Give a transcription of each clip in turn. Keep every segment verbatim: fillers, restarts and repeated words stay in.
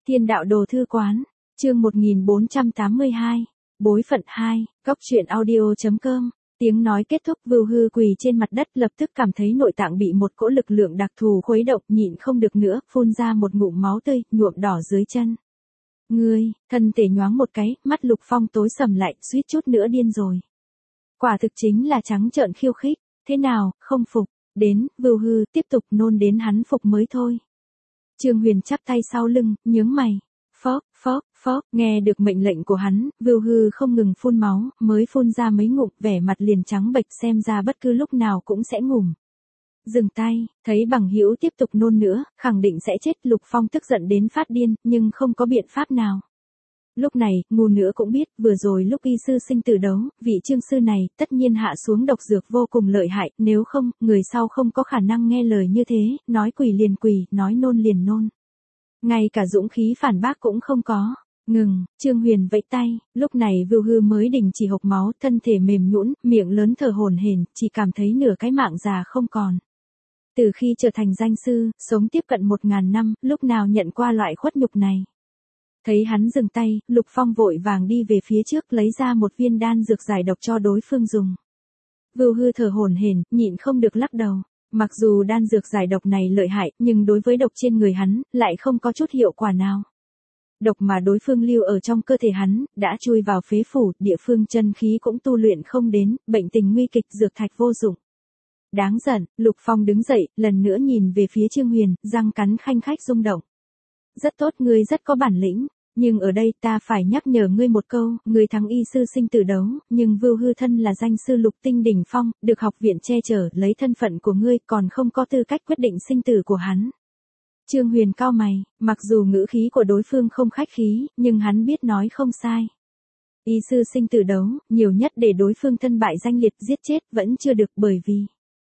Thiên đạo đồ thư quán, chương một nghìn bốn trăm tám mươi hai, bối phận hai, góc truyện audio.com. Tiếng nói kết thúc, Vưu Hư quỳ trên mặt đất lập tức cảm thấy nội tạng bị một cỗ lực lượng đặc thù khuấy động, nhịn không được nữa, phun ra một ngụm máu tươi, nhuộm đỏ dưới chân. Ngươi, thân thể nhoáng một cái, mắt Lục Phong tối sầm lại, suýt chút nữa điên rồi. Quả thực chính là trắng trợn khiêu khích, thế nào, không phục, đến, Vưu Hư tiếp tục nôn đến hắn phục mới thôi. Trương Huyền chắp tay sau lưng, nhướng mày. Phóp, phóp, phóp, nghe được mệnh lệnh của hắn, Vưu Hư không ngừng phun máu, mới phun ra mấy ngụm, vẻ mặt liền trắng bệch, xem ra bất cứ lúc nào cũng sẽ ngủm. Dừng tay, thấy bằng hữu tiếp tục nôn nữa, khẳng định sẽ chết. Lục Phong tức giận đến phát điên, nhưng không có biện pháp nào. Lúc này, ngu nữa cũng biết, vừa rồi lúc y sư sinh tử đấu, vị Trương sư này, tất nhiên hạ xuống độc dược vô cùng lợi hại, nếu không, người sau không có khả năng nghe lời như thế, nói quỳ liền quỳ, nói nôn liền nôn. Ngay cả dũng khí phản bác cũng không có. Ngừng, Trương Huyền vẫy tay, lúc này Vưu Hư mới đình chỉ hộc máu, thân thể mềm nhũn, miệng lớn thở hổn hển, chỉ cảm thấy nửa cái mạng già không còn. Từ khi trở thành danh sư, sống tiếp cận một ngàn năm, lúc nào nhận qua loại khuất nhục này. Thấy hắn dừng tay, Lục Phong vội vàng đi về phía trước lấy ra một viên đan dược giải độc cho đối phương dùng. Vưu Hư thở hổn hển, nhịn không được lắc đầu. Mặc dù đan dược giải độc này lợi hại, nhưng đối với độc trên người hắn, lại không có chút hiệu quả nào. Độc mà đối phương lưu ở trong cơ thể hắn, đã chui vào phế phủ, địa phương chân khí cũng tu luyện không đến, bệnh tình nguy kịch, dược thạch vô dụng. Đáng giận, Lục Phong đứng dậy, lần nữa nhìn về phía Trương Huyền, răng cắn khanh khách rung động. Rất tốt, ngươi rất có bản lĩnh. Nhưng ở đây ta phải nhắc nhở ngươi một câu, ngươi thắng y sư sinh tử đấu, nhưng Vưu Hư thân là danh sư lục tinh đỉnh phong, được học viện che chở, lấy thân phận của ngươi còn không có tư cách quyết định sinh tử của hắn. Trương Huyền cau mày, mặc dù ngữ khí của đối phương không khách khí, nhưng hắn biết nói không sai. Y sư sinh tử đấu, nhiều nhất để đối phương thân bại danh liệt, giết chết vẫn chưa được, bởi vì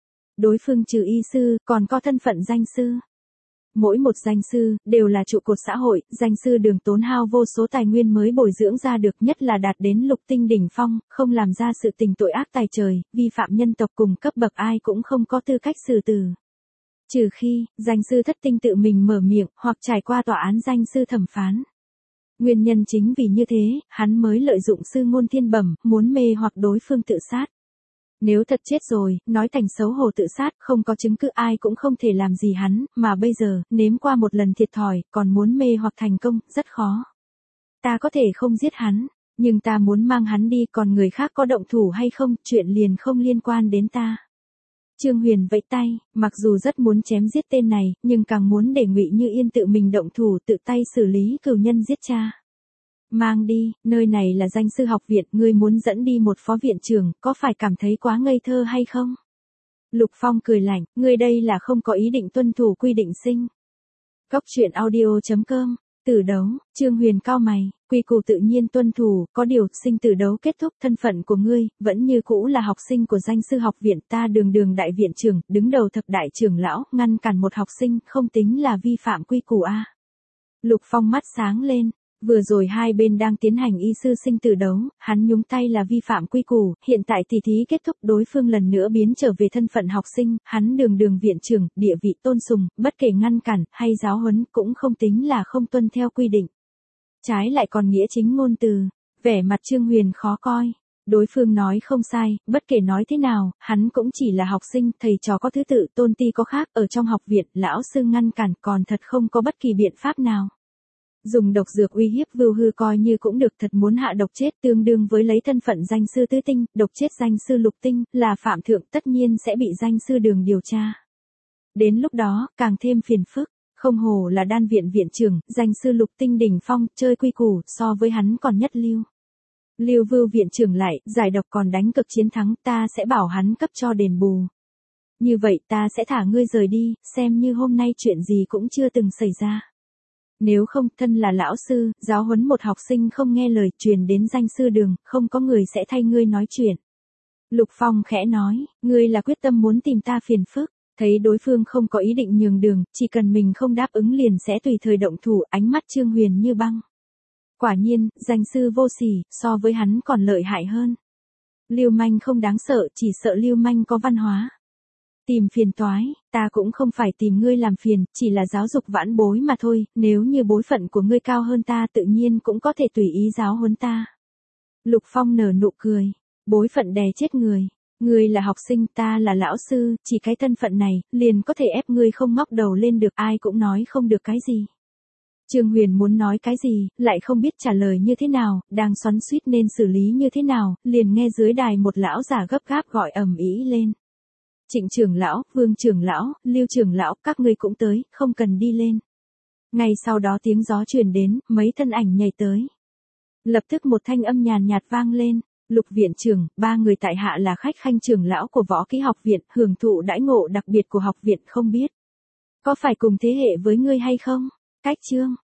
đối phương trừ y sư, còn có thân phận danh sư. Mỗi một danh sư, đều là trụ cột xã hội, danh sư đường tốn hao vô số tài nguyên mới bồi dưỡng ra được, nhất là đạt đến lục tinh đỉnh phong, không làm ra sự tình tội ác tài trời, vi phạm nhân tộc cùng cấp bậc ai cũng không có tư cách xử tử. Trừ khi, danh sư thất tinh tự mình mở miệng, hoặc trải qua tòa án danh sư thẩm phán. Nguyên nhân chính vì như thế, hắn mới lợi dụng sư ngôn thiên bẩm, muốn mê hoặc đối phương tự sát. Nếu thật chết rồi, nói thành xấu hổ tự sát, không có chứng cứ ai cũng không thể làm gì hắn, mà bây giờ, nếm qua một lần thiệt thòi, còn muốn mê hoặc thành công, rất khó. Ta có thể không giết hắn, nhưng ta muốn mang hắn đi, còn người khác có động thủ hay không, chuyện liền không liên quan đến ta. Trương Huyền vẫy tay, mặc dù rất muốn chém giết tên này, nhưng càng muốn để Ngụy Như Yên tự mình động thủ, tự tay xử lý cừu nhân giết cha. Mang đi, nơi này là danh sư học viện, ngươi muốn dẫn đi một phó viện trưởng, có phải cảm thấy quá ngây thơ hay không? Lục Phong cười lạnh, ngươi đây là không có ý định tuân thủ quy định sinh. Góc truyện audio.com, tử đấu, Trương Huyền cau mày, quy củ tự nhiên tuân thủ, có điều, sinh tử đấu kết thúc, thân phận của ngươi, vẫn như cũ là học sinh của danh sư học viện, ta đường đường đại viện trưởng, đứng đầu thập đại trưởng lão, ngăn cản một học sinh, không tính là vi phạm quy củ a. Lục Phong mắt sáng lên. Vừa rồi hai bên đang tiến hành y sư sinh tử đấu, hắn nhúng tay là vi phạm quy củ, hiện tại tỷ thí kết thúc, đối phương lần nữa biến trở về thân phận học sinh, hắn đường đường viện trưởng, địa vị tôn sùng, bất kể ngăn cản hay giáo huấn cũng không tính là không tuân theo quy định. Trái lại còn nghĩa chính ngôn từ, vẻ mặt Trương Huyền khó coi. Đối phương nói không sai, bất kể nói thế nào, hắn cũng chỉ là học sinh, thầy trò có thứ tự, tôn ti có khác, ở trong học viện, lão sư ngăn cản còn thật không có bất kỳ biện pháp nào. Dùng độc dược uy hiếp Vưu Hư coi như cũng được, thật muốn hạ độc chết, tương đương với lấy thân phận danh sư tứ tinh, độc chết danh sư lục tinh, là phạm thượng, tất nhiên sẽ bị danh sư đường điều tra. Đến lúc đó, càng thêm phiền phức, không hồ là đan viện viện trưởng, danh sư lục tinh đỉnh phong, chơi quy củ, so với hắn còn nhất lưu. Lưu Vưu viện trưởng lại, giải độc còn đánh cực chiến thắng, ta sẽ bảo hắn cấp cho đền bù. Như vậy ta sẽ thả ngươi rời đi, xem như hôm nay chuyện gì cũng chưa từng xảy ra. Nếu không, thân là lão sư, giáo huấn một học sinh không nghe lời, truyền đến danh sư đường, không có người sẽ thay ngươi nói chuyện. Lục Phong khẽ nói, ngươi là quyết tâm muốn tìm ta phiền phức, thấy đối phương không có ý định nhường đường, chỉ cần mình không đáp ứng liền sẽ tùy thời động thủ, ánh mắt Trương Huyền như băng. Quả nhiên, danh sư vô sỉ, so với hắn còn lợi hại hơn. Lưu manh không đáng sợ, chỉ sợ lưu manh có văn hóa. Tìm phiền toái, ta cũng không phải tìm ngươi làm phiền, chỉ là giáo dục vãn bối mà thôi, nếu như bối phận của ngươi cao hơn ta tự nhiên cũng có thể tùy ý giáo huấn ta. Lục Phong nở nụ cười, bối phận đè chết người. Ngươi là học sinh, ta là lão sư, chỉ cái thân phận này, liền có thể ép ngươi không ngóc đầu lên được, ai cũng nói không được cái gì. Trương Huyền muốn nói cái gì, lại không biết trả lời như thế nào, đang xoắn xuýt nên xử lý như thế nào, liền nghe dưới đài một lão giả gấp gáp gọi ầm ĩ lên. Trịnh trưởng lão, Vương trưởng lão, Lưu trưởng lão, các ngươi cũng tới, không cần đi lên. Ngay sau đó tiếng gió truyền đến, mấy thân ảnh nhảy tới. Lập tức một thanh âm nhàn nhạt vang lên. Lục viện trưởng, ba người tại hạ là khách khanh trưởng lão của Võ Kỹ học viện, hưởng thụ đãi ngộ đặc biệt của học viện không biết. Có phải cùng thế hệ với ngươi hay không? Cách chương.